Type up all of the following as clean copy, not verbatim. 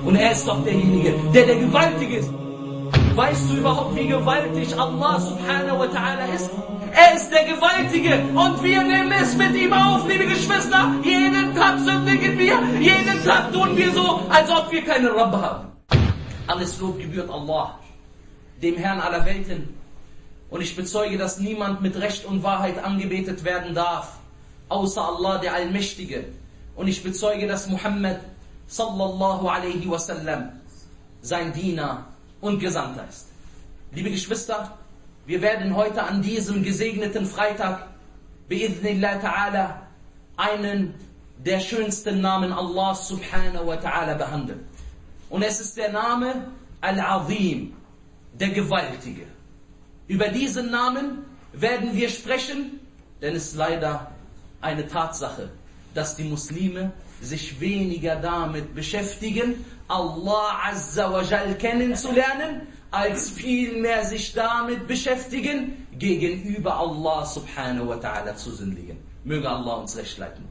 Und er ist doch derjenige, der gewaltig ist. Weißt du überhaupt, wie gewaltig Allah subhanahu wa ta'ala ist? Er ist der Gewaltige und wir nehmen es mit ihm auf, liebe Geschwister. Jeden Tag sündigen wir, jeden Tag tun wir so, als ob wir keinen Rabb haben. Alles Lob gebührt Allah, dem Herrn aller Welten. Und ich bezeuge, dass niemand mit Recht und Wahrheit angebetet werden darf, außer Allah, der Allmächtige. Und ich bezeuge, dass Muhammad sallallahu alaihi wasallam sein Diener und Gesandter ist. Liebe Geschwister, wir werden heute an diesem gesegneten Freitag, bi'idhnillah ta'ala, einen der schönsten Namen Allah subhanahu wa ta'ala behandeln. Und es ist der Name Al-Azim, der Gewaltige. Über diesen Namen werden wir sprechen, denn es ist leider eine Tatsache, dass die Muslime sich weniger damit beschäftigen, Allah Azza wa Jal kennenzulernen, als vielmehr sich damit beschäftigen, gegenüber Allah subhanahu wa ta'ala zu sündigen. Möge Allah uns recht leiten.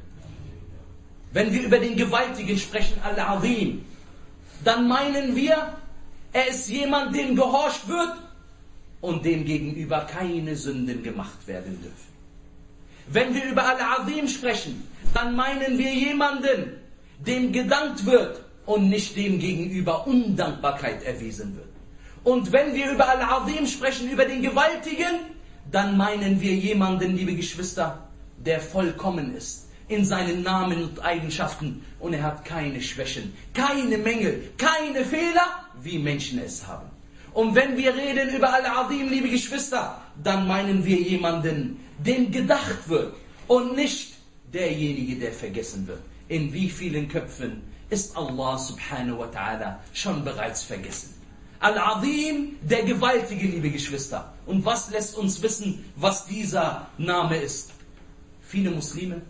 Wenn wir über den Gewaltigen sprechen, Al-Azim, dann meinen wir, er ist jemand, dem gehorcht wird und dem gegenüber keine Sünden gemacht werden dürfen. Wenn wir über Al-Azim sprechen, dann meinen wir jemanden, dem gedankt wird und nicht dem gegenüber Undankbarkeit erwiesen wird. Und wenn wir über Al-Azim sprechen, über den Gewaltigen, dann meinen wir jemanden, liebe Geschwister, der vollkommen ist in seinen Namen und Eigenschaften und er hat keine Schwächen, keine Mängel, keine Fehler, wie Menschen es haben. Und wenn wir reden über Al-Azim, liebe Geschwister, dann meinen wir jemanden, dem gedacht wird und nicht derjenige, der vergessen wird. In wie vielen Köpfen ist Allah subhanahu wa ta'ala schon bereits vergessen? Al-Azim, der Gewaltige, liebe Geschwister. Und was lässt uns wissen, was dieser Name ist? Viele Muslime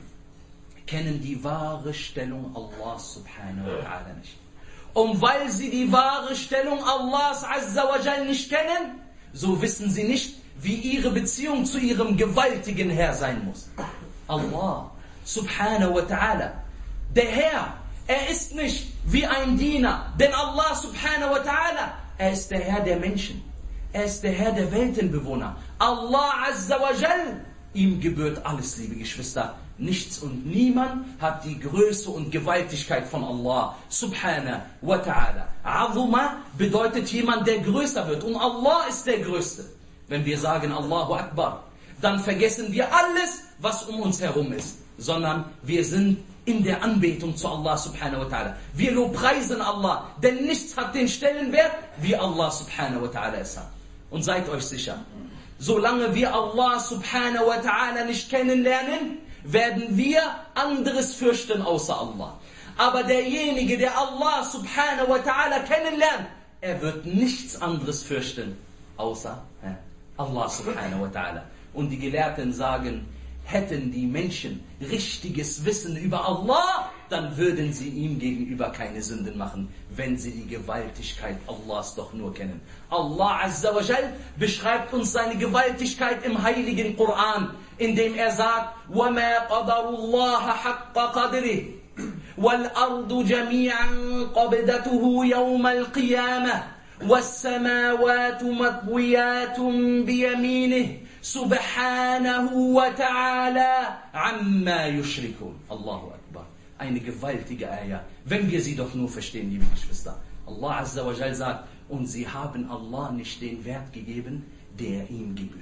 kennen die wahre Stellung Allahs subhanahu wa ta'ala nicht. Und weil sie die wahre Stellung Allahs azza wa jal nicht kennen, so wissen sie nicht, wie ihre Beziehung zu ihrem gewaltigen Herr sein muss. Allah subhanahu wa ta'ala, der Herr, er ist nicht wie ein Diener, denn Allah subhanahu wa ta'ala, er ist der Herr der Menschen, er ist der Herr der Weltenbewohner. Allah azza wa jal, ihm gebührt alles, liebe Geschwister. Nichts und niemand hat die Größe und Gewaltigkeit von Allah subhanahu wa ta'ala. Azuma bedeutet jemand, der größer wird. Und Allah ist der Größte. Wenn wir sagen Allahu Akbar, dann vergessen wir alles, was um uns herum ist. Sondern wir sind in der Anbetung zu Allah subhanahu wa ta'ala. Wir lobpreisen Allah, denn nichts hat den Stellenwert, wie Allah subhanahu wa ta'ala es hat. Und seid euch sicher, solange wir Allah subhanahu wa ta'ala nicht kennenlernen, werden wir anderes fürchten außer Allah. Aber derjenige, der Allah subhanahu wa ta'ala kennenlernt, er wird nichts anderes fürchten außer Allah subhanahu wa ta'ala. Und die Gelehrten sagen, hätten die Menschen richtiges Wissen über Allah, dann würden sie ihm gegenüber keine Sünden machen, wenn sie die Gewaltigkeit Allahs doch nur kennen. Allah azza wa jal beschreibt uns seine Gewaltigkeit im heiligen Koran, indem er sagt, وَمَا قَدَرُ اللَّهَ حَقَّ قَدْرِهِ وَالْأَرْضُ جَمِيعًا قَبْدَتُهُ يَوْمَ الْقِيَامَةِ وَالسَّمَاوَاتُ مَطْوِيَاتٌ بِيَمِينِهِ سُبْحَانَهُ وَتَعَالَى عَمَّا يُشْرِكُونَ. Allahu Akbar. Eine gewaltige Ayah, wenn wir sie doch nur verstehen, liebe Geschwister. Allah azza wa jal sagt, und sie haben Allah nicht den Wert gegeben, der ihm gebührt.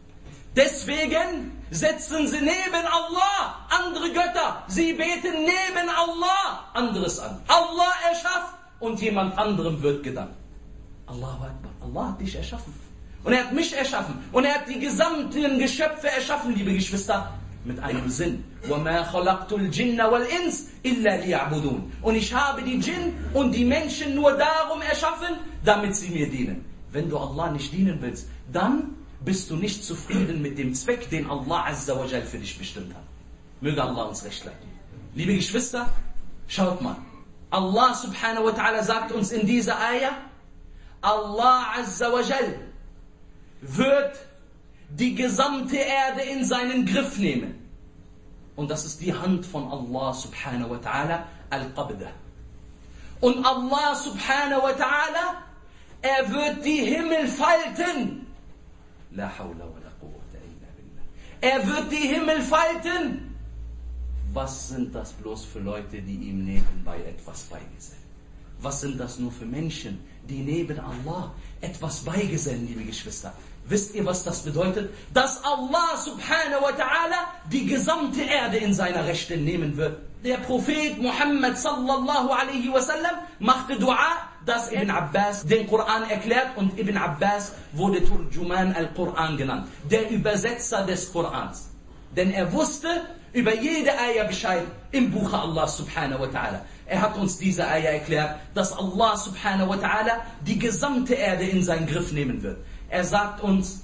Deswegen setzen sie neben Allah andere Götter. Sie beten neben Allah anderes an. Allah erschafft und jemand anderem wird gedankt. Allahu Akbar. Allah hat dich erschaffen. Und er hat mich erschaffen. Und er hat die gesamten Geschöpfe erschaffen, liebe Geschwister, mit einem Sinn. وَمَا خَلَقْتُ الْجِنَّ وَالْإِنسِ إِلَّا لِيَعْبُدُونَ. Und ich habe die Djinn und die Menschen nur darum erschaffen, damit sie mir dienen. Wenn du Allah nicht dienen willst, dann bist du nicht zufrieden mit dem Zweck, den Allah azza wa jal für dich bestimmt hat. Möge Allah uns recht leiten. Liebe Geschwister, schaut mal. Allah subhanahu wa ta'ala sagt uns in dieser Ayah, Allah azza wa jal wird die gesamte Erde in seinen Griff nehmen. Und das ist die Hand von Allah subhanahu wa ta'ala, Al-Qabdah. Und Allah subhanahu wa ta'ala, er wird die Himmel falten. La hawla wa la quwwata illa billah. Er wird die Himmel falten. Was sind das bloß für Leute, die ihm nebenbei etwas beigesellen? Was sind das nur für Menschen, die neben Allah etwas beigesellen, liebe Geschwister? Wisst ihr, was das bedeutet? Dass Allah subhanahu wa ta'ala die gesamte Erde in seiner Rechte nehmen wird. Der Prophet Muhammad sallallahu alaihi wasallam machte Dua, dass Ibn Abbas den Koran erklärt, und Ibn Abbas wurde Turjuman al-Quran genannt, der Übersetzer des Korans. Denn er wusste über jede Ayah Bescheid im Buche Allah subhanahu wa ta'ala. Er hat uns diese Ayah erklärt, dass Allah subhanahu wa ta'ala die gesamte Erde in seinen Griff nehmen wird. Er sagt uns,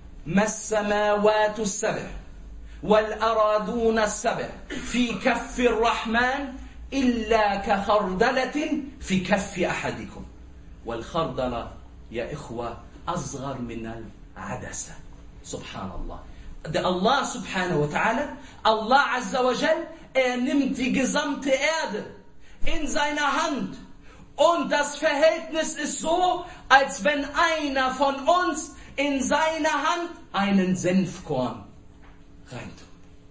Mas samawatu as-sab'a wal araduna as-sab'a fi kaffi ar-Rahman illa ka khardalatin fi kaffi ahadikum. Wal khardala, ya ikhwa, asghar min al-adasa. Subhanallah. Der Allah subhanahu wa ta'ala, Allah azza wa jal, er nimmt die gesamte Erde in seiner Hand. Und das Verhältnis ist so, als wenn einer von uns in seiner Hand einen Senfkorn reintut.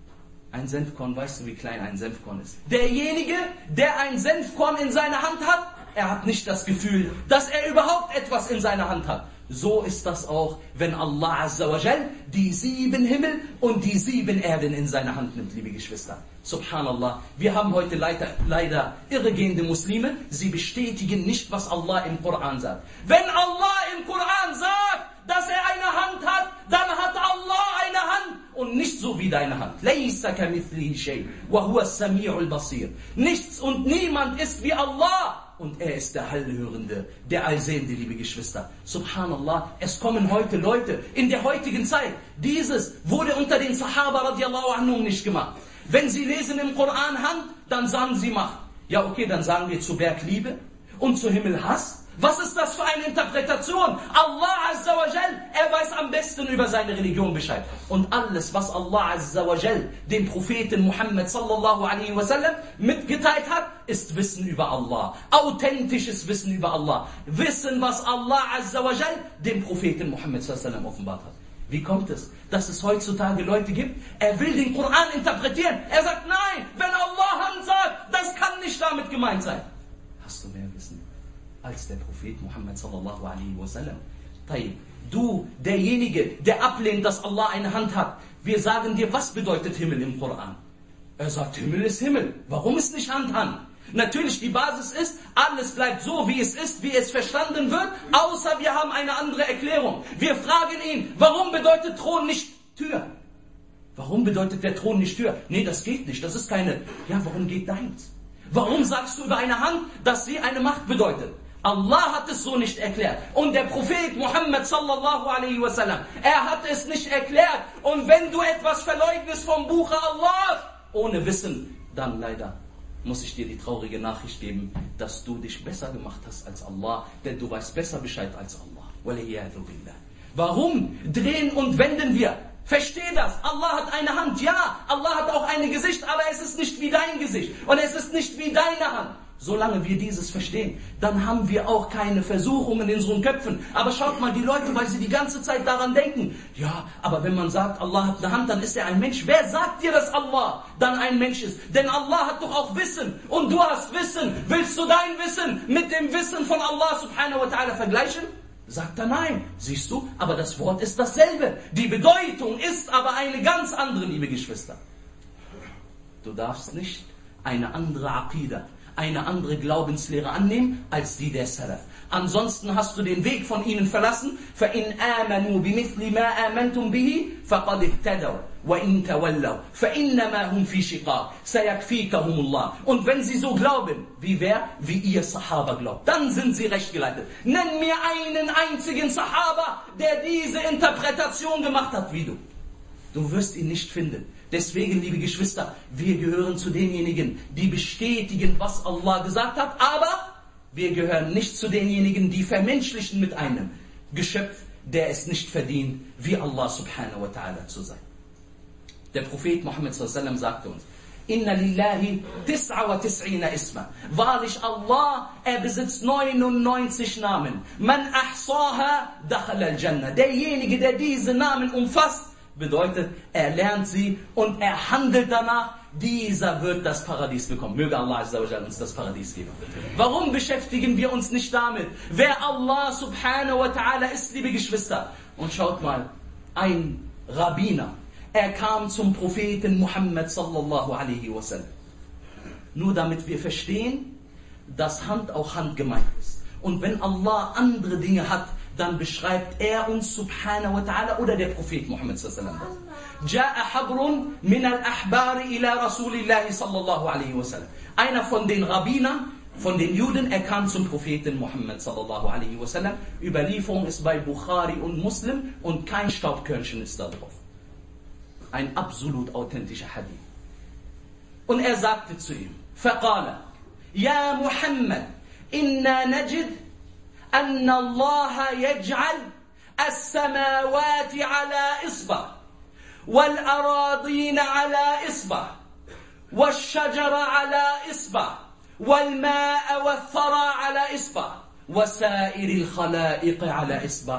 Ein Senfkorn, weißt du, wie klein ein Senfkorn ist? Derjenige, der ein Senfkorn in seiner Hand hat, er hat nicht das Gefühl, dass er überhaupt etwas in seiner Hand hat. So ist das auch, wenn Allah azza wa jal die 7 Himmel und die 7 Erden in seine Hand nimmt, liebe Geschwister. Subhanallah, wir haben heute leider irregehende Muslime, sie bestätigen nicht, was Allah im Koran sagt. Wenn Allah im Koran sagt, dass er eine Hand hat, dann hat Allah eine Hand und nicht so wie deine Hand. Laysa kamithlihi shay wa huwa as-sami'ul basir. Nichts und niemand ist wie Allah. Und er ist der Allhörende, der Allsehende, liebe Geschwister. Subhanallah, es kommen heute Leute, in der heutigen Zeit, dieses wurde unter den Sahaba radiallahu anhum nicht gemacht. Wenn sie lesen im Koran Hand, dann sagen sie Macht. Ja okay, dann sagen wir zu Berg Liebe und zu Himmel Hass. Was ist das für eine Interpretation? Allah azza wa jal, er weiß am besten über seine Religion Bescheid. Und alles, was Allah azza wa jal dem Propheten Muhammad sallallahu alaihi wasallam mitgeteilt hat, ist Wissen über Allah. Authentisches Wissen über Allah. Wissen, was Allah azza wa jal dem Propheten Muhammad sallallahu alaihi wasallam offenbart hat. Wie kommt es, dass es heutzutage Leute gibt, er will den Koran interpretieren. Er sagt, nein, wenn Allah Hand sagt, das kann nicht damit gemeint sein. Hast du mehr Wissen als der Prophet Muhammad sallallahu alaihi wasallam? Du, derjenige, der ablehnt, dass Allah eine Hand hat. Wir sagen dir, was bedeutet Himmel im Koran? Er sagt, Himmel ist Himmel. Warum ist nicht Hand? Natürlich, die Basis ist, alles bleibt so, wie es ist, wie es verstanden wird, außer wir haben eine andere Erklärung. Wir fragen ihn, warum bedeutet Thron nicht Tür? Warum bedeutet der Thron nicht Tür? Nee, das geht nicht, das ist keine... Ja, warum geht deins? Warum sagst du über eine Hand, dass sie eine Macht bedeutet? Allah hat es so nicht erklärt. Und der Prophet Muhammad sallallahu alaihi wasallam, er hat es nicht erklärt. Und wenn du etwas verleugnest vom Buche Allah, ohne Wissen, dann leider muss ich dir die traurige Nachricht geben, dass du dich besser gemacht hast als Allah, denn du weißt besser Bescheid als Allah. Waliyadu billah. Warum drehen und wenden wir? Versteh das. Allah hat eine Hand. Ja, Allah hat auch ein Gesicht, aber es ist nicht wie dein Gesicht. Und es ist nicht wie deine Hand. Solange wir dieses verstehen, dann haben wir auch keine Versuchungen in unseren Köpfen. Aber schaut mal, die Leute, weil sie die ganze Zeit daran denken, ja, aber wenn man sagt, Allah hat eine Hand, dann ist er ein Mensch. Wer sagt dir, dass Allah dann ein Mensch ist? Denn Allah hat doch auch Wissen. Und du hast Wissen. Willst du dein Wissen mit dem Wissen von Allah subhanahu wa ta'ala vergleichen? Sagt er nein. Siehst du, aber das Wort ist dasselbe. Die Bedeutung ist aber eine ganz andere, liebe Geschwister. Du darfst nicht eine andere Aqidah, eine andere Glaubenslehre annehmen als die der Salaf. Ansonsten hast du den Weg von ihnen verlassen. فَإِنْ آمَنُوا بِمِثْلِ مَا آمَنْتُمْ بِهِ فَقَدْ اهْتَدَوْا وَإِنْ تَوَلَّوْا فَإِنَّمَا هُمْ فِي شِقَاقٍ سَيَكْفِيكَهُمُ اللَّهُ. Und wenn sie so glauben, wie wer? Wie ihr Sahaba glaubt, dann sind sie recht geleitet. Nenn mir einen einzigen Sahaba, der diese Interpretation gemacht hat wie du. Du wirst ihn nicht finden. Deswegen, liebe Geschwister, wir gehören zu denjenigen, die bestätigen, was Allah gesagt hat, aber wir gehören nicht zu denjenigen, die vermenschlichen mit einem Geschöpf, der es nicht verdient, wie Allah subhanahu wa ta'ala zu sein. Der Prophet Muhammad sallallahu alaihi wasallam sagte uns, Inna lillahi tis'a wa tis'ina isma. Wahrlich Allah, besitzt 99 Namen. Man ahsaha dakhala al-Jannah. Derjenige, der diese Namen umfasst, bedeutet, lernt sie und handelt danach, dieser wird das Paradies bekommen. Möge Allah Azza wa Jalla uns das Paradies geben. Warum beschäftigen wir uns nicht damit, wer Allah subhanahu wa ta'ala ist, liebe Geschwister? Und schaut mal, ein Rabbiner, kam zum Propheten Muhammad sallallahu alaihi wasallam. Nur damit wir verstehen, dass Hand auch Hand gemeint ist. Und wenn Allah andere Dinge hat, dann beschreibt uns subhanahu wa ta'ala oder der Prophet Muhammad sallallahu alaihi wasallam. Ja'a habrun min al-ahbari ila Rasulillahi sallallahu alaihi wasallam. Einer von den Rabbinern, von den Juden, kam zum Propheten Muhammad sallallahu alaihi wasallam. Überlieferung ist bei Bukhari und Muslim und kein Staubkörnchen ist da drauf. Ein absolut authentischer Hadith. Und sagte zu ihm, فقال يا محمد إنا نجد أن الله يجعل السماوات على إصبع والأراضين على إصبع والشجر على إصبع والماء والثرى على إصبع وسائر الخلائق على إصبع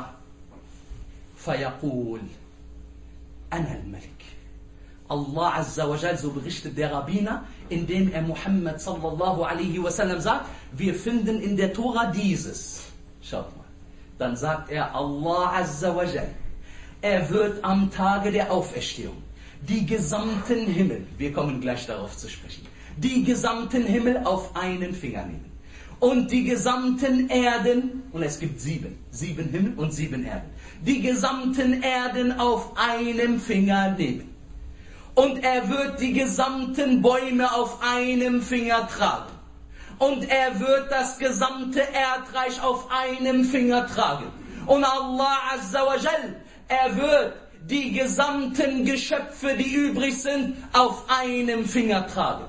فيقول أنا الملك. Allah Azza wa Jal, so berichtet der Rabbiner, indem Muhammad sallallahu alaihi wasallam sagt, wir finden in der Tora dieses. Schaut mal. Dann sagt Allah Azza wa Jal, wird am Tage der Auferstehung die gesamten Himmel, wir kommen gleich darauf zu sprechen, die gesamten Himmel auf einen Finger nehmen. Und die gesamten Erden, und es gibt 7 Himmel und 7 Erden, die gesamten Erden auf einem Finger nehmen. Und wird die gesamten Bäume auf einem Finger tragen. Und wird das gesamte Erdreich auf einem Finger tragen. Und Allah Azza wa Jal, wird die gesamten Geschöpfe, die übrig sind, auf einem Finger tragen.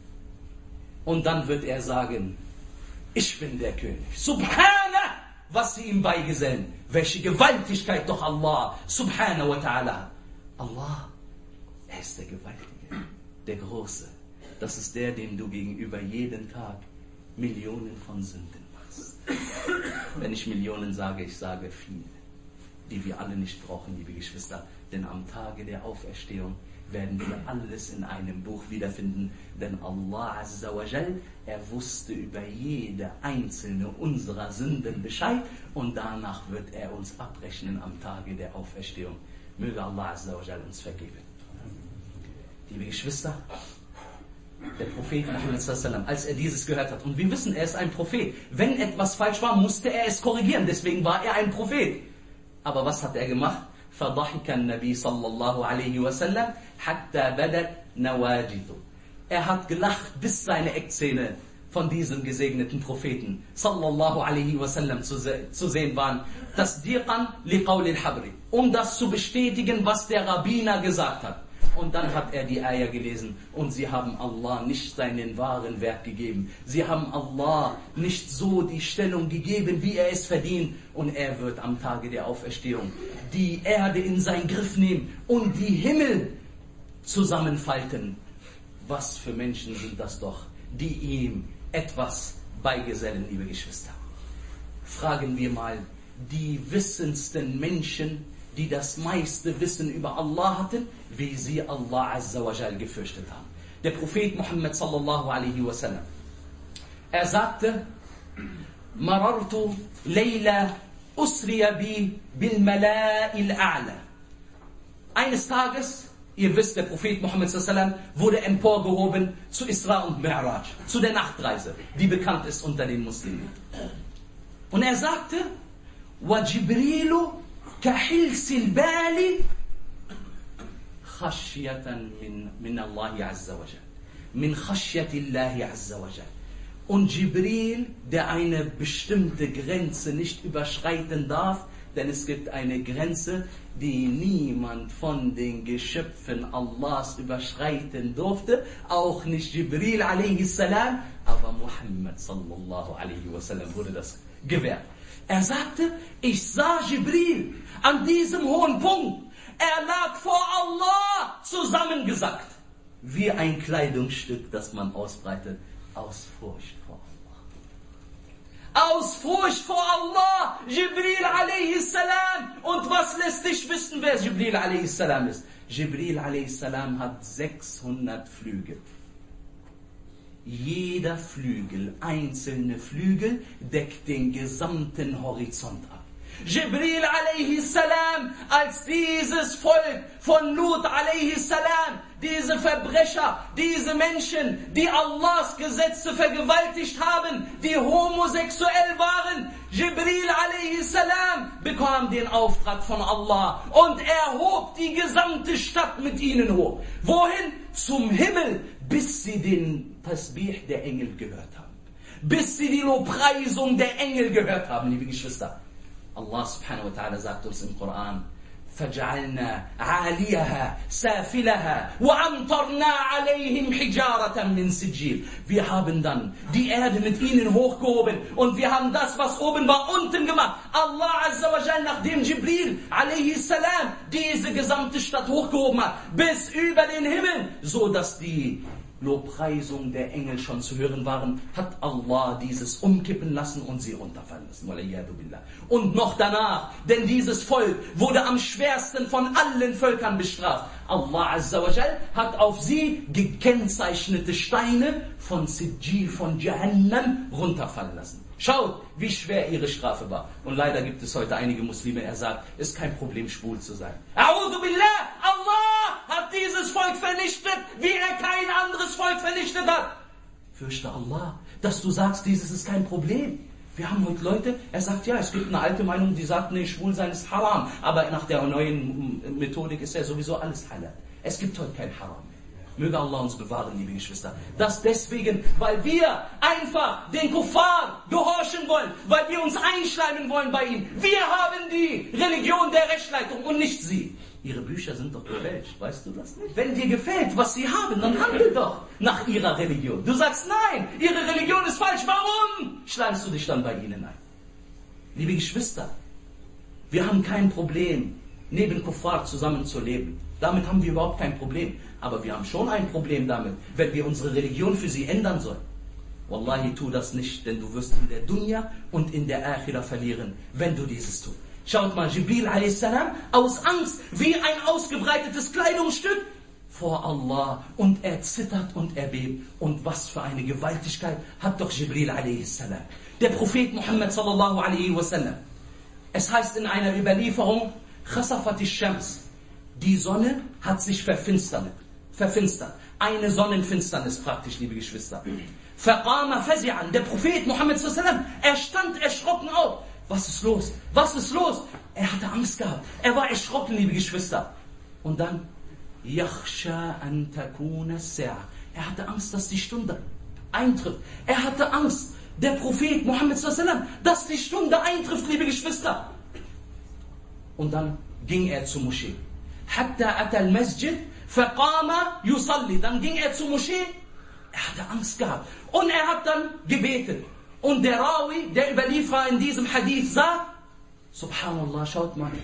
Und dann wird sagen, ich bin der König. Subhanallah, was sie ihm beigesellen. Welche Gewaltigkeit doch Allah subhanahu wa ta'ala. Allah, er ist der Gewaltige, der Große. Das ist der, dem du gegenüber jeden Tag Millionen von Sünden machst. Wenn ich Millionen sage, ich sage viele, die wir alle nicht brauchen, liebe Geschwister. Denn am Tage der Auferstehung werden wir alles in einem Buch wiederfinden. Denn Allah Azza wa Jal, wusste über jede einzelne unserer Sünden Bescheid und danach wird uns abrechnen am Tage der Auferstehung. Möge Allah Azza wa Jal uns vergeben. Liebe Geschwister, der Prophet Muhammad sallallahu, als dieses gehört hat, und wir wissen, ist ein Prophet. Wenn etwas falsch war, musste es korrigieren, deswegen war ein Prophet. Aber was hat gemacht? فضحك النبي صلى الله عليه وسلم حتى بدت نواجذه. Hat gelacht, bis seine Eckzähne von diesem gesegneten Propheten sallallahu alaihi wasallam zu sehen waren. Tasdiqan liqawli al-habri, um das zu bestätigen, was der Rabbiner gesagt hat. Und dann hat die Eier gelesen und sie haben Allah nicht seinen wahren Wert gegeben. Sie haben Allah nicht so die Stellung gegeben, wie es verdient. Und wird am Tage der Auferstehung die Erde in seinen Griff nehmen und die Himmel zusammenfalten. Was für Menschen sind das doch, die ihm etwas beigesellen, liebe Geschwister. Fragen wir mal die wissendsten Menschen, die das meiste Wissen über Allah hatten, wie sie Allah Azza wa Jal gefürchtet haben. Der Prophet Muhammad sallallahu alaihi wasallam, sagte, Marartu Layla usriya bi bil mala'il a'la. Eines Tages, ihr wisst, der Prophet Muhammad sallallahu alaihi wasallam wurde emporgehoben zu Isra und Mi'raj, zu der Nachtreise, die bekannt ist unter den Muslimen. Und sagte, wa Jibrilu كحلس البال خشية من الله عز وجل من خشية الله عز وجل. Und Jibril, der eine bestimmte Grenze nicht überschreiten darf, denn es gibt eine Grenze, die niemand von den Geschöpfen Allahs überschreiten durfte, auch nicht Jibril a.s., aber Muhammad sallallahu alaihi wasallam wurde das gewährt. Sagte, ich sah Jibril an diesem hohen Punkt. Lag vor Allah zusammengesackt. wie ein Kleidungsstück, das man ausbreitet, aus Furcht vor Allah. Aus Furcht vor Allah, Jibril a.s. Und was lässt dich wissen, wer Jibril a.s. ist? Jibril a.s. hat 600 Flügel. Jeder Flügel, einzelne Flügel, deckt den gesamten Horizont ab. Jibril a.s., als dieses Volk von Lut a.s., diese Verbrecher, diese Menschen, die Allahs Gesetze vergewaltigt haben, die homosexuell waren, Jibril a.s. bekam den Auftrag von Allah und er hob die gesamte Stadt mit ihnen hoch. Wohin? Zum Himmel, bis sie den Tasbih der Engel gehört haben. Bis sie die Lobpreisung der Engel gehört haben, liebe Geschwister. Allah subhanahu wa ta'ala sagt uns im Koran, فَجَعَلْنَا عَالِيَهَا سَافِلَهَا وَأَمْطَرْنَا عَلَيْهِمْ حِجَارَةً مِّن سِجِّيلٍ. Wir haben dann die Erde mit ihnen hochgehoben und wir haben das, was oben war, unten gemacht. Allah azza wa jalla, nachdem Jibril a.s. diese gesamte Stadt hochgehoben hat, bis über den Himmel, so dass die Lobpreisung der Engel schon zu hören waren, hat Allah dieses umkippen lassen und sie runterfallen lassen. Und noch danach, denn dieses Volk wurde am schwersten von allen Völkern bestraft. Allah Azza wa Jal hat auf sie gekennzeichnete Steine von Sijil, von Jahannam runterfallen lassen. Schaut, wie schwer ihre Strafe war. Und leider gibt es heute einige Muslime, er sagt, es ist kein Problem, schwul zu sein. A'udhu billah, Allah hat dieses Volk vernichtet, wie er kein anderes Volk vernichtet hat. Fürchte Allah, dass du sagst, dieses ist kein Problem. Wir haben heute Leute, er sagt, ja, es gibt eine alte Meinung, die sagt, nee, schwul sein ist haram. Aber nach der neuen Methodik ist ja sowieso alles halal. Es gibt heute kein Haram. Möge Allah uns bewahren, liebe Geschwister. Das deswegen, weil wir einfach den Kuffar gehorchen wollen, weil wir uns einschleimen wollen bei ihnen. Wir haben die Religion der Rechtsleitung und nicht sie. Ihre Bücher sind doch gefälscht, weißt du das nicht? Wenn dir gefällt, was sie haben, dann handel doch nach ihrer Religion. Du sagst, nein, ihre Religion ist falsch. Warum schleimst du dich dann bei ihnen ein? Liebe Geschwister, wir haben kein Problem, neben Kuffar zusammenzuleben. Damit haben wir überhaupt kein Problem. Aber wir haben schon ein Problem damit, wenn wir unsere Religion für sie ändern sollen. Wallahi, tu das nicht, denn du wirst in der Dunya und in der Akhira verlieren, wenn du dieses tust. Schaut mal, Jibril a.s. aus Angst, wie ein ausgebreitetes Kleidungsstück vor Allah. Und er zittert und er bebt. Und was für eine Gewaltigkeit hat doch Jibril a.s. Der Prophet Muhammad sallallahu alaihi wasallam. Es heißt in einer Überlieferung, Khasafat ash-Shams. Die Sonne hat sich verfinstert. Eine Sonnenfinsternis praktisch, liebe Geschwister. Faqama fazi'an. Der Prophet Muhammad sallallahu alaihi wasallam, er stand erschrocken auf. Was ist los? Was ist los? Er hatte Angst gehabt. Er war erschrocken, liebe Geschwister. Und dann, yakhsha an takuna as-sa'a. Er hatte Angst, dass die Stunde eintrifft. Er hatte Angst, der Prophet Muhammad sallallahu alaihi wasallam, dass die Stunde eintrifft, liebe Geschwister. Und dann ging er zur Moschee. Hatta ata al-Masjid, faqama yusalli. Dann ging er zur Moschee. Er hatte Angst gehabt. Und er hat dann gebetet. Und der Rawi, der Überlieferer in diesem Hadith sagt, Subhanallah, schaut mal.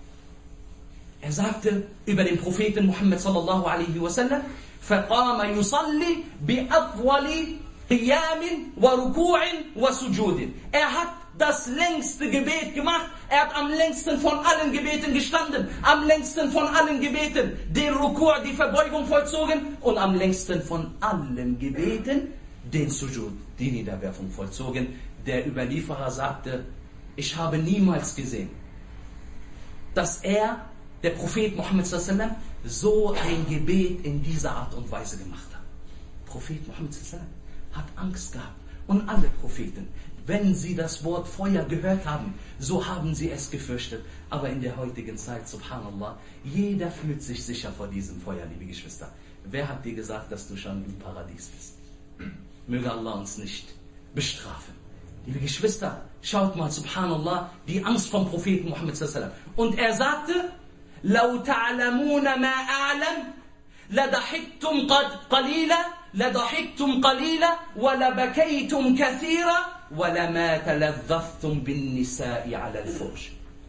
Er sagte über den Propheten Muhammad sallallahu alaihi wasallam, فَقَامَ يُصَلِّ بِأَطْوَلِ قِيَامٍ وَرُكُوعٍ وَسُجُودٍ. Er hat das längste Gebet gemacht. Er hat am längsten von allen Gebeten gestanden. Am längsten von allen Gebeten den Ruku', die Verbeugung vollzogen. Und am längsten von allen Gebeten den Sujud, die Niederwerfung vollzogen. Der Überlieferer sagte, ich habe niemals gesehen, dass er, der Prophet Muhammad sallallahu alaihi wasallam, so ein Gebet in dieser Art und Weise gemacht hat. Prophet Muhammad sallallahu alaihi wasallam hat Angst gehabt. Und alle Propheten, wenn sie das Wort Feuer gehört haben, so haben sie es gefürchtet. Aber in der heutigen Zeit, subhanallah, jeder fühlt sich sicher vor diesem Feuer, liebe Geschwister. Wer hat dir gesagt, dass du schon im Paradies bist? Möge Allah uns nicht bestrafen. Liebe Geschwister, schaut mal, subhanallah, die Angst vom Propheten Muhammad sallallahu alaihi wasallam. Und er sagte, لَوْ تَعْلَمُونَ مَا أَعْلَمْ لَضَحِكْتُمْ قَلِيلًا وَلَبَكَيْتُمْ كَثِيرًا وَلَمَا تَلَذَّذْتُمْ بِالنِّسَاءِ عَلَى الْفُرْشِ.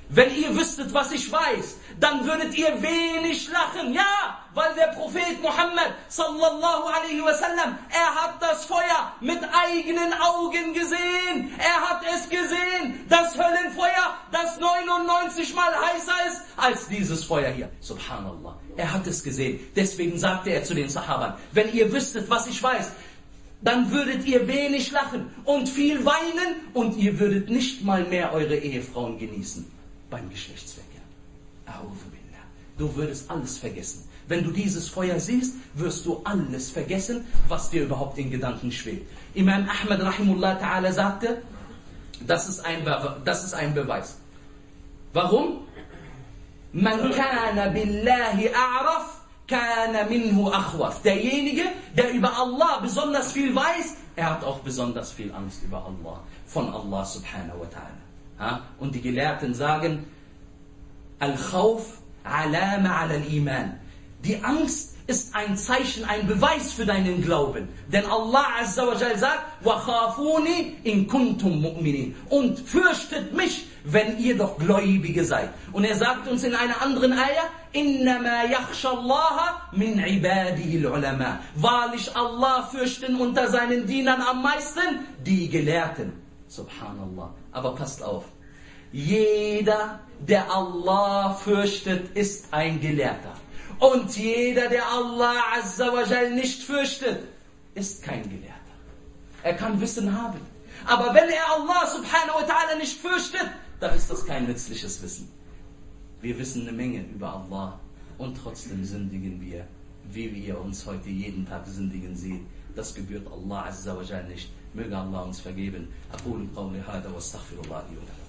wenn ihr wüsstet, was ich weiß, dann würdet ihr wenig lachen. Ja, weil der Prophet Muhammad sallallahu alaihi wasallam, er hat das Feuer mit eigenen Augen gesehen. Er hat es gesehen, das Höllenfeuer, das 99 mal heißer ist als dieses Feuer hier. Subhanallah, er hat es gesehen. Deswegen sagte er zu den Sahabern, wenn ihr wüsstet, was ich weiß, dann würdet ihr wenig lachen und viel weinen und ihr würdet nicht mal mehr eure Ehefrauen genießen beim Geschlechtsverkehr. Du würdest alles vergessen. Wenn du dieses Feuer siehst, wirst du alles vergessen, was dir überhaupt in Gedanken schwebt. Imam Ahmad rahimullah ta'ala sagte, das ist ein Beweis. Warum? Man kana billahi a'raf, kana minhu akhwaf. Derjenige, der über Allah besonders viel weiß, er hat auch besonders viel Angst über Allah, von Allah subhanahu wa ta'ala. Und die Gelehrten sagen, Al-Khawf alama ala al-Iman. Die Angst ist ein Zeichen, ein Beweis für deinen Glauben. Denn Allah Azza wa Jal sagt, وَخَافُونِ إِن كُنْتُمْ مُؤْمِنِينَ. Und fürchtet mich, wenn ihr doch Gläubige seid. Und er sagt uns in einer anderen Ayah, إِنَّمَا يَخْشَى اللَّهَ مِنْ عِبَادِهِ الْعُلَمَاء. Wahrlich, Allah fürchten unter seinen Dienern am meisten die Gelehrten. Subhanallah. Aber passt auf. Jeder, der Allah fürchtet, ist ein Gelehrter. Und jeder, der Allah Azza wa Jal nicht fürchtet, ist kein Gelehrter. Er kann Wissen haben. Aber wenn er Allah subhanahu wa ta'ala nicht fürchtet, dann ist das kein nützliches Wissen. Wir wissen eine Menge über Allah und trotzdem sündigen wir, wie wir uns heute jeden Tag sündigen sehen. Das gebührt Allah Azza wa Jal nicht. Möge Allah uns vergeben. أقول قولي هذا واستغفر الله لي ولكم.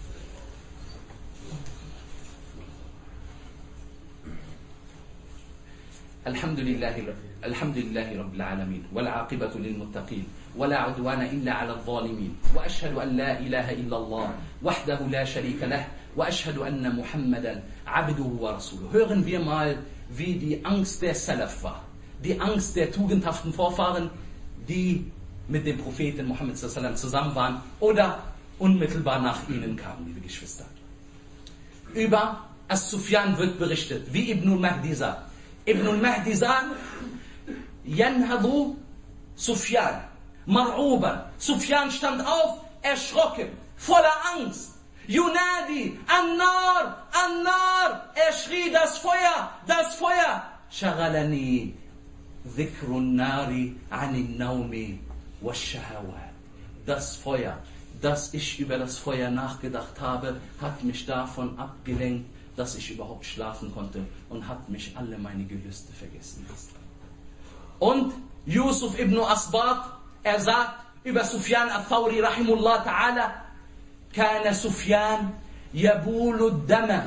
الحمد لله رب العالمين والعاقبة للمتقين ولا عدوان إلا على الظالمين وأشهد أن لا إله إلا الله وحده لا شريك له وأشهد أن محمدا عبده ورسوله. Hören wir mal, wie die Angst der Salaf war. Die Angst der tugendhaften Vorfahren, die mit dem Propheten Muhammad zusammen waren oder unmittelbar nach ihnen kamen, liebe Geschwister. Über As-Sufyan wird berichtet, wie Ibn al-Mahdi sagt. Ibn al-Mahdi sagt, Yanhadu Sufyan, mar'uban. Sufyan stand auf, erschrocken, voller Angst. Yunadi, An-Nar, An-Nar. Er schrie, das Feuer, das Feuer. Shaghalani, Dhikrun Nari, Anin Naumi, Wash-Shahawat. Das Feuer, dass ich über das Feuer nachgedacht habe, hat mich davon abgelenkt, dass ich überhaupt schlafen konnte und hat mich alle meine Gelüste vergessen lassen. Und Yusuf ibn Asbat, er sagt über Sufyan al-Thawri rahimullah ta'ala, Kana Sufyan yabulu dama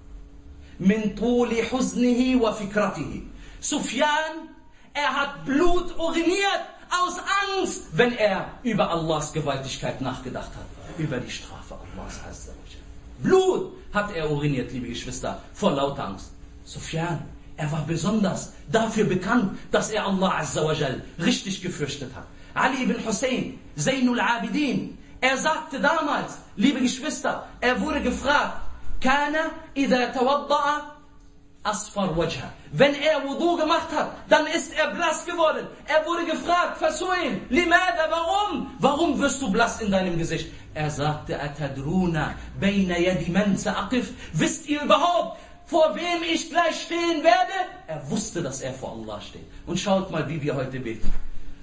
min tuli huznihi wa fikratihi. Sufyan, er hat Blut uriniert aus Angst, wenn er über Allahs Gewaltigkeit nachgedacht hat, über die Strafe Allahs Azza wa Jalla. Blut hat er uriniert, liebe Geschwister, vor lauter Angst. Sufyan, er war besonders dafür bekannt, dass er Allah Azza wa Jal richtig gefürchtet hat. Ali ibn Hussein, Zainul Abidin, er sagte damals, liebe Geschwister, er wurde gefragt, Kana idha tawadda'a asfar wajha. Wenn er Wudu gemacht hat, dann ist er blass geworden. Er wurde gefragt, Fasuin, limada, warum? Warum wirst du blass in deinem Gesicht? Er sagte, Atadruna, bayna yadi man sa'aqif. Wisst ihr überhaupt, vor wem ich gleich stehen werde? Er wusste, dass er vor Allah steht. Und schaut mal, wie wir heute beten.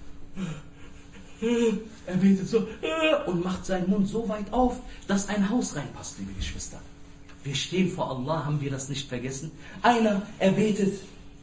Er betet so und macht seinen Mund so weit auf, dass ein Haus reinpasst, liebe Geschwister. Wir stehen vor Allah, haben wir das nicht vergessen? Einer, er betet,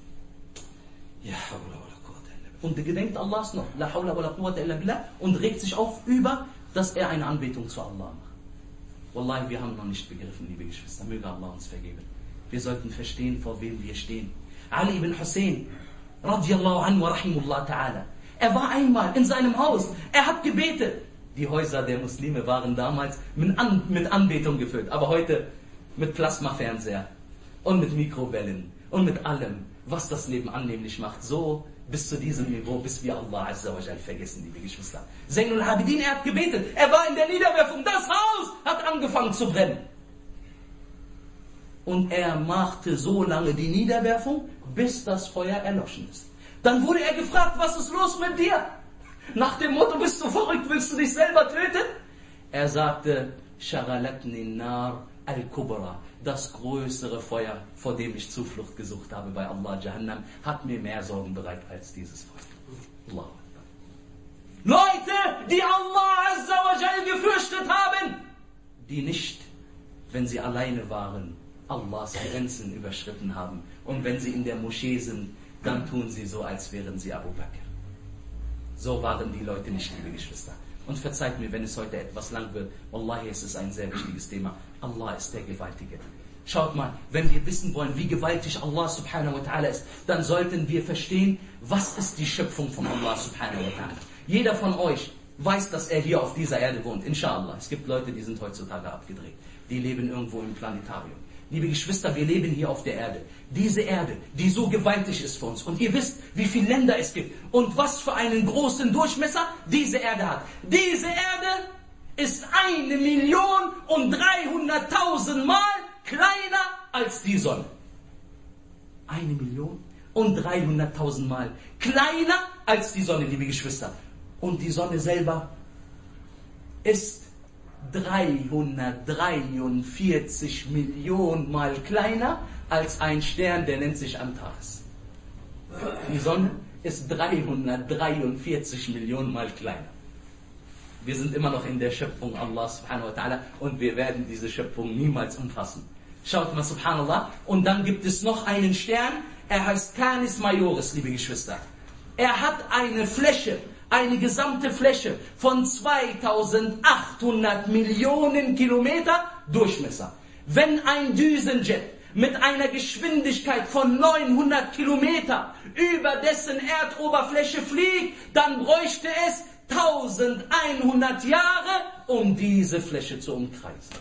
und gedenkt Allahs noch, La hawla wa la quwwata illa billah, und regt sich auf über, dass er eine Anbetung zu Allah macht. Wallahi, wir haben noch nicht begriffen, liebe Geschwister, möge Allah uns vergeben. Wir sollten verstehen, vor wem wir stehen. Ali ibn Hussein, radiyallahu anhu wa rahimullah ta'ala, er war einmal in seinem Haus, er hat gebetet. Die Häuser der Muslime waren damals mit Anbetung gefüllt, aber heute mit Plasmafernseher und mit Mikrowellen und mit allem, was das Leben annehmlich macht. So bis zu diesem Niveau, bis wir Allah Azza wa Jal vergessen, liebe Geschwister. Zainul Abidin, er hat gebetet, er war in der Niederwerfung, das Haus hat angefangen zu brennen. Und er machte so lange die Niederwerfung, bis das Feuer erloschen ist. Dann wurde er gefragt, was ist los mit dir? Nach dem Motto, bist du verrückt, willst du dich selber töten? Er sagte, Shaghalatni nar al-Kubra, das größere Feuer, vor dem ich Zuflucht gesucht habe bei Allah, Jahannam, hat mir mehr Sorgen bereitet als dieses Feuer. Allah. Leute, die Allah Azza wa Jal gefürchtet haben, die nicht, wenn sie alleine waren, Allahs Grenzen überschritten haben. Und wenn sie in der Moschee sind, dann tun sie so, als wären sie Abu Bakr. So waren die Leute nicht, liebe Geschwister. Und verzeiht mir, wenn es heute etwas lang wird. Wallahi, es ist ein sehr wichtiges Thema. Allah ist der Gewaltige. Schaut mal, wenn wir wissen wollen, wie gewaltig Allah subhanahu wa ta'ala ist, dann sollten wir verstehen, was ist die Schöpfung von Allah subhanahu wa ta'ala. Jeder von euch weiß, dass er hier auf dieser Erde wohnt. Inshallah. Es gibt Leute, die sind heutzutage abgedreht. Die leben irgendwo im Planetarium. Liebe Geschwister, wir leben hier auf der Erde. Diese Erde, die so gewaltig ist für uns. Und ihr wisst, wie viele Länder es gibt. Und was für einen großen Durchmesser diese Erde hat. Diese Erde ist 1.300.000 Mal kleiner als die Sonne. 1.300.000 Mal kleiner als die Sonne, liebe Geschwister. Und die Sonne selber ist 343 Millionen Mal kleiner als ein Stern, der nennt sich Antares. Die Sonne ist 343 Millionen Mal kleiner. Wir sind immer noch in der Schöpfung Allah subhanahu wa ta'ala und wir werden diese Schöpfung niemals umfassen. Schaut mal, subhanallah. Und dann gibt es noch einen Stern, er heißt Canis Majoris, liebe Geschwister. Er hat eine Fläche, eine gesamte Fläche von 2800 Millionen Kilometer Durchmesser. Wenn ein Düsenjet mit einer Geschwindigkeit von 900 Kilometer über dessen Erdoberfläche fliegt, dann bräuchte es 1100 Jahre, um diese Fläche zu umkreisen.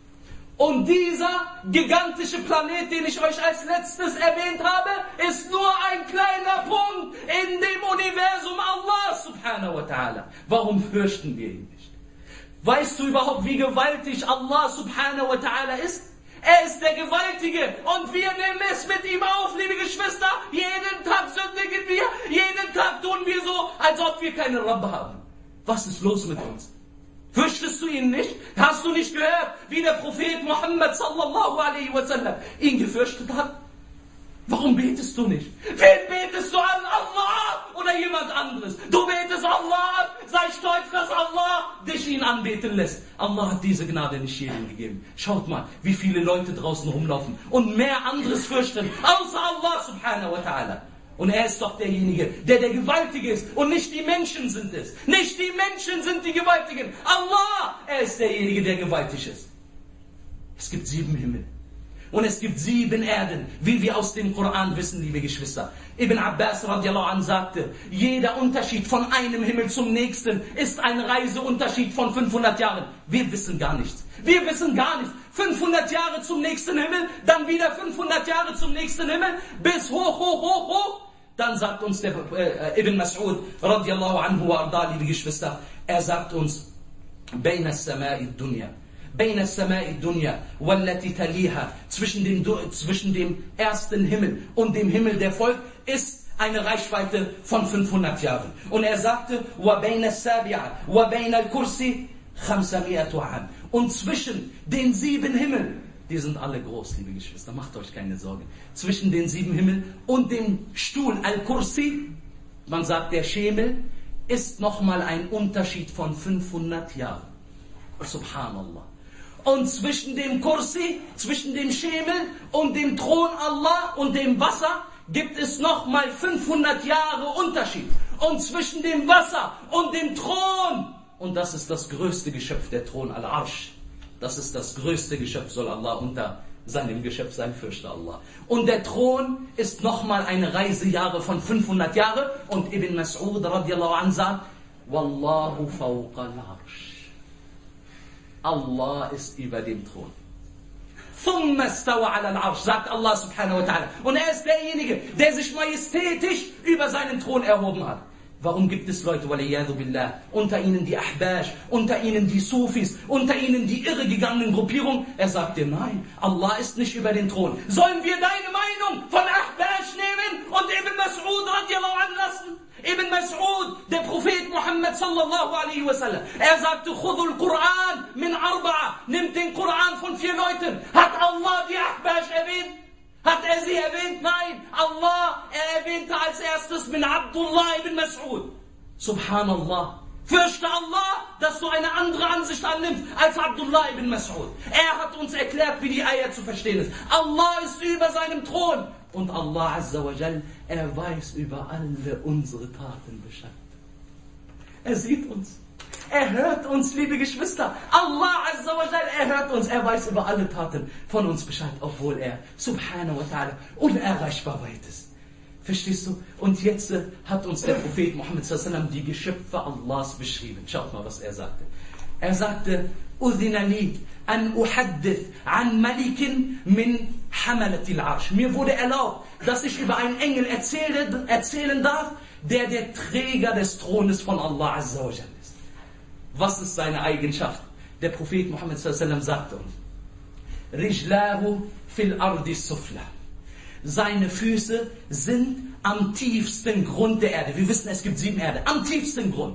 Und dieser gigantische Planet, den ich euch als letztes erwähnt habe, ist nur ein kleiner Punkt in dem Universum Allah subhanahu wa ta'ala. Warum fürchten wir ihn nicht? Weißt du überhaupt, wie gewaltig Allah subhanahu wa ta'ala ist? Er ist der Gewaltige und wir nehmen es mit ihm auf, liebe Geschwister. Jeden Tag sündigen wir, jeden Tag tun wir so, als ob wir keine Rabb haben. Was ist los mit uns? Fürchtest du ihn nicht? Hast du nicht gehört, wie der Prophet Muhammad sallallahu alaihi wasallam ihn gefürchtet hat? Warum betest du nicht? Wen betest du an? Allah oder jemand anderes? Du betest Allah an, sei stolz, dass Allah dich ihn anbeten lässt. Allah hat diese Gnade nicht jedem gegeben. Schaut mal, wie viele Leute draußen rumlaufen und mehr anderes fürchten, außer Allah subhanahu wa ta'ala. Und er ist doch derjenige, der Gewaltige ist. Und nicht die Menschen sind es. Nicht die Menschen sind die Gewaltigen. Allah, er ist derjenige, der gewaltig ist. Es gibt 7 Himmel. Und es gibt 7 Erden, wie wir aus dem Koran wissen, liebe Geschwister. Ibn Abbas radiallahu anh sagte, jeder Unterschied von einem Himmel zum nächsten ist ein Reiseunterschied von 500 Jahren. Wir wissen gar nichts. Wir wissen gar nichts. 500 Jahre zum nächsten Himmel, dann wieder 500 Jahre zum nächsten Himmel, bis hoch. Dann sagt uns der Ibn Mas'ud radiallahu anhu wa arda, liebe Geschwister, er sagt uns, Bayna as-Sama'i ad-Dunya. Bayna as-Sama'i ad-Dunya wallati taliha, zwischen dem ersten Himmel und dem Himmel, der folgt, ist eine Reichweite von 500 Jahren. Und er sagte, wa bayna as-Sabi'a wa bayna al-Kursi 500 'am. Und zwischen den 7 Himmeln, die sind alle groß, liebe Geschwister, macht euch keine Sorgen. Zwischen den 7 Himmeln und dem Stuhl Al-Kursi, man sagt der Schemel, ist nochmal ein Unterschied von 500 Jahren. Subhanallah. Und zwischen dem Kursi, zwischen dem Schemel und dem Thron Allah und dem Wasser gibt es nochmal 500 Jahre Unterschied. Und zwischen dem Wasser und dem Thron, und das ist das größte Geschöpf, der Thron Al-Arsh, das ist das größte Geschöpf, soll Allah unter seinem Geschöpf sein, fürchte Allah. Und der Thron ist nochmal eine Reisejahre von 500 Jahre. Und Ibn Mas'ud radiallahu anh sagt, Wallahu fawqa al-Arsh. Allah ist über dem Thron. Thumma istawa ala al-Arsh, sagt Allah subhanahu wa ta'ala. Und er ist derjenige, der sich majestätisch über seinen Thron erhoben hat. Warum gibt es Leute, waliyadu billah, unter ihnen die Ahbash, unter ihnen die Sufis, unter ihnen die irregegangenen Gruppierungen? Er sagte, nein, Allah ist nicht über den Thron. Sollen wir deine Meinung von Ahbash nehmen und Ibn Mas'ud radiallahu anhu lassen? Ibn Mas'ud, der Prophet Muhammad sallallahu alaihi wasallam, er sagte, khudul Quran min arba'a, nimmt den Koran von 4 Leuten. Hat Allah die Ahbash erwähnt? Hat er sie erwähnt? Nein. Allah, er erwähnte als erstes min Abdullah ibn Mas'ud. Subhanallah. Fürchte Allah, dass du eine andere Ansicht annimmst als Abdullah ibn Mas'ud. Er hat uns erklärt, wie die Ayah zu verstehen ist. Allah ist über seinem Thron. Und Allah Azza wa Jal, er weiß über alle unsere Taten Bescheid. Er sieht uns. Er hört uns, liebe Geschwister. Allah Azza wa Jal, er hört uns. Er weiß über alle Taten von uns Bescheid, obwohl er, subhanahu wa ta'ala, unerreichbar weit ist. Verstehst du? Und jetzt hat uns der Prophet Muhammad sallallahu alaihi wasallam die Geschöpfe Allahs beschrieben. Schaut mal, was er sagte. Er sagte, Udhina li an uhaddith an malikin min hamalatil arsh. Mir wurde erlaubt, dass ich über einen Engel erzählen darf, der Träger des Thrones von Allah Azza wa Jal ist. Was ist seine Eigenschaft? Der Prophet Muhammad sallallahu alaihi wasallam sagte uns, Rijlahu fil ardi sufla. Seine Füße sind am tiefsten Grund der Erde. Wir wissen, es gibt 7 Erde. Am tiefsten Grund.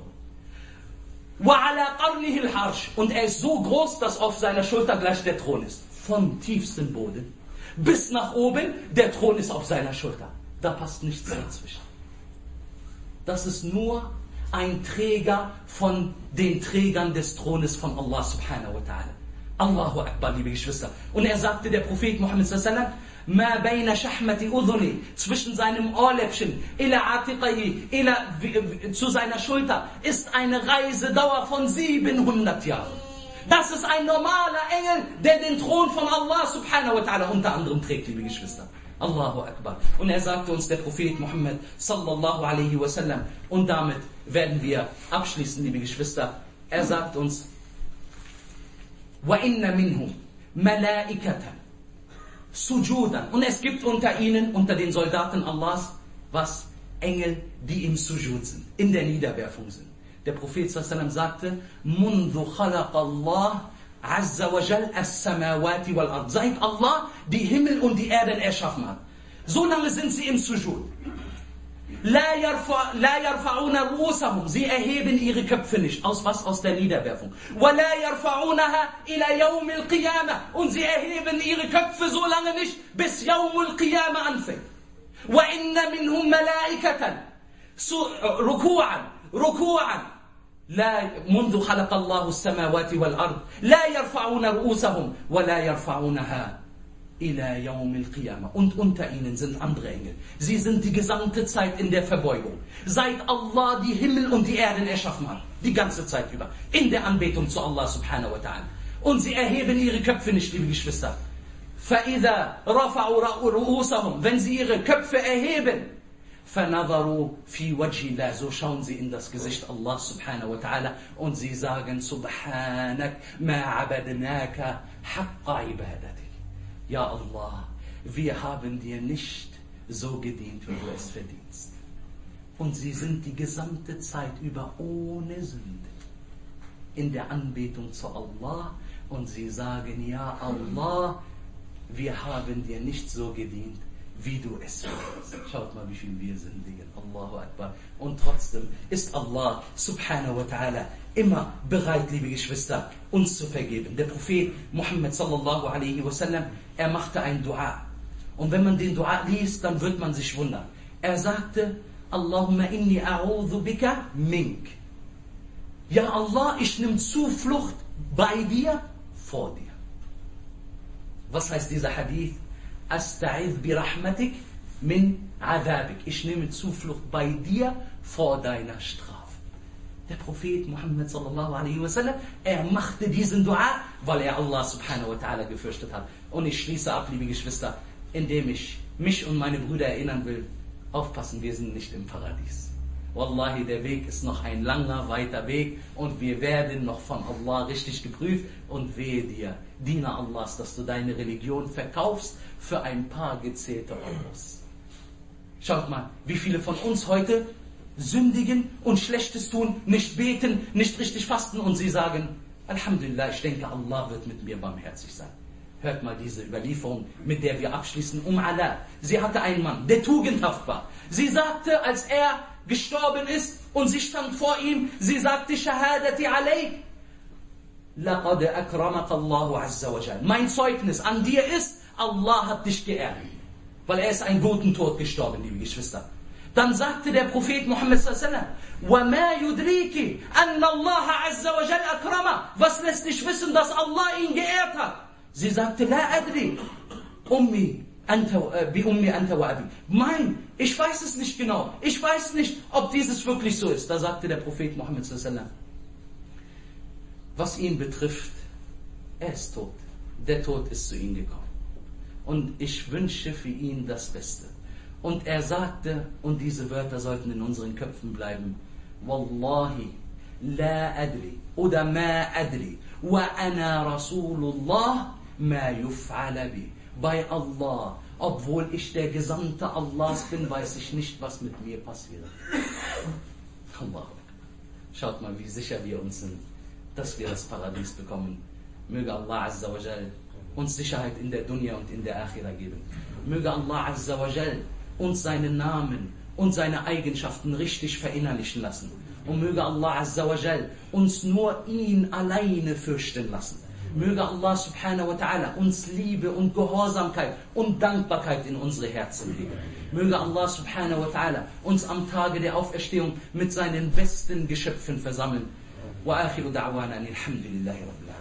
Und er ist so groß, dass auf seiner Schulter gleich der Thron ist. Vom tiefsten Boden bis nach oben, der Thron ist auf seiner Schulter. Da passt nichts dazwischen. Das ist nur ein Träger von den Trägern des Thrones von Allah subhanahu wa ta'ala. Allahu Akbar, liebe Geschwister. Und er sagte, der Prophet Muhammad sallallahu alaihi wasallam, Ma bayna shahmati udhuni, zwischen seinem Ohrläppchen, ila atiqahi, zu seiner Schulter, ist eine Reisedauer von 700 Jahren. Das ist ein normaler Engel, der den Thron von Allah subhanahu wa ta'ala unter anderem trägt, liebe Geschwister. Allahu Akbar. Und er sagte uns, der Prophet Muhammad sallallahu alaihi wasallam, und damit werden wir abschließen, liebe Geschwister. Er sagt uns, wa inna minhum malaikatan sujudan. Und es gibt unter ihnen, unter den Soldaten Allahs, was? Engel, die im Sujud sind, in der Niederwerfung sind. Der Prophet sallallahu sagte, Mundu khalaqa Allah azza wa jal as-samawati wal ard. Seit Allah die Himmel und die Erden erschaffen hat. So lange sind sie im Sujud. La yarfa'una ru'usahum. Sie erheben ihre Köpfe nicht. Aus was? Aus der Niederwerfung. Wa la yarfa'unaha ila yawm al-qiyamah. Und sie erheben ihre Köpfe so lange nicht, bis Yawm al-Qiyamah anfängt. Wa inna minhum malaikatan ruku'an. منذ خلق الله السماوات والأرض لا يرفعون رؤوسهم ولا يرفعونها إلى يوم القيامة. Und unter ihnen sind andere Engel. Sie sind die gesamte Zeit in der Verbeugung. Seit Allah die Himmel und die Erden erschaffen hat. Die ganze Zeit über. In der Anbetung zu Allah subhanahu wa ta'ala. Und sie erheben ihre Köpfe nicht, liebe Geschwister. فَإِذَا رَفَعُوا رُؤُوسَهُمْ. Wenn sie ihre Köpfe erheben, فَنَظَرُوا فِي وَجْهِ اللَّهِ. So schauen sie in das Gesicht Allah subhanahu wa ta'ala und sie sagen, Subhanak ma abadnaka haqqa ibadatik. Ja Allah, wir haben dir nicht so gedient, wie du es verdienst. Und sie sind die gesamte Zeit über ohne Sünde in der Anbetung zu Allah und sie sagen, ja Allah, wir haben dir nicht so gedient, wie du es willst. Schaut mal, wie viel wir sündigen. Allahu Akbar. Und trotzdem ist Allah subhanahu wa ta'ala immer bereit, liebe Geschwister, uns zu vergeben. Der Prophet Muhammad sallallahu alaihi wasallam, er machte ein Dua. Und wenn man den Dua liest, dann wird man sich wundern. Er sagte, Allahumma inni a'udhu bika mink. Ja Allah, ich nehme Zuflucht bei dir, vor dir. Was heißt dieser Hadith? Asta'idh bi rahmatik min adhabik. Ich nehme Zuflucht bei dir vor deiner Strafe. Der Prophet Muhammad sallallahu alaihi wasallam, er machte diesen Dua, weil er Allah subhanahu wa ta'ala gefürchtet hat. Und ich schließe ab, liebe Geschwister, indem ich mich und meine Brüder erinnern will, aufpassen, wir sind nicht im Paradies. Wallahi, der Weg ist noch ein langer, weiter Weg und wir werden noch von Allah richtig geprüft. Und wehe dir, Diener Allahs, dass du deine Religion verkaufst für ein paar gezählte Euros. Schaut mal, wie viele von uns heute sündigen und Schlechtes tun, nicht beten, nicht richtig fasten und sie sagen, Alhamdulillah, ich denke, Allah wird mit mir barmherzig sein. Hört mal diese Überlieferung, mit der wir abschließen. Ala, sie hatte einen Mann, der tugendhaft war. Sie sagte, als er gestorben ist und sie stand vor ihm, sie sagte, Shahadati alayk, laqad akramak Allahu azza wa jal. Mein Zeugnis an dir ist, Allah hat dich geehrt. Weil er ist einen guten Tod gestorben, liebe Geschwister. Dann sagte der Prophet Muhammad sallallahu alaihi wasallam, وَمَا يُدْرِيكِ أَنَّ اللَّهَ عَزَّ وَجَلَّ أَكْرَمَ. Was lässt dich wissen, dass Allah ihn geehrt hat? Sie sagte, La adri, Ummi, bi Ummi anta wa abi. Nein, ich weiß es nicht genau. Ich weiß nicht, ob dieses wirklich so ist. Da sagte der Prophet Muhammad sallallahu alaihi wasallam, was ihn betrifft, er ist tot. Der Tod ist zu ihm gekommen. Und ich wünsche für ihn das Beste. Und er sagte, und diese Wörter sollten in unseren Köpfen bleiben, Wallahi, la adri, oder ma adri, wa ana Rasulullah, ma yuf'ala bi. Bei Allah, obwohl ich der Gesandte Allahs bin, weiß ich nicht, was mit mir passiert. Allah. Schaut mal, wie sicher wir uns sind, dass wir das Paradies bekommen. Möge Allah Azza wa Jal uns Sicherheit in der Dunya und in der Akhira geben. Möge Allah Azza wa Jal uns seinen Namen und seine Eigenschaften richtig verinnerlichen lassen. Und möge Allah Azza wa Jal uns nur ihn alleine fürchten lassen. Möge Allah subhanahu wa ta'ala uns Liebe und Gehorsamkeit und Dankbarkeit in unsere Herzen legen. Möge Allah subhanahu wa ta'ala uns am Tage der Auferstehung mit seinen besten Geschöpfen versammeln. Wa akhiru da'wana alhamdulillahi rabbil alamin.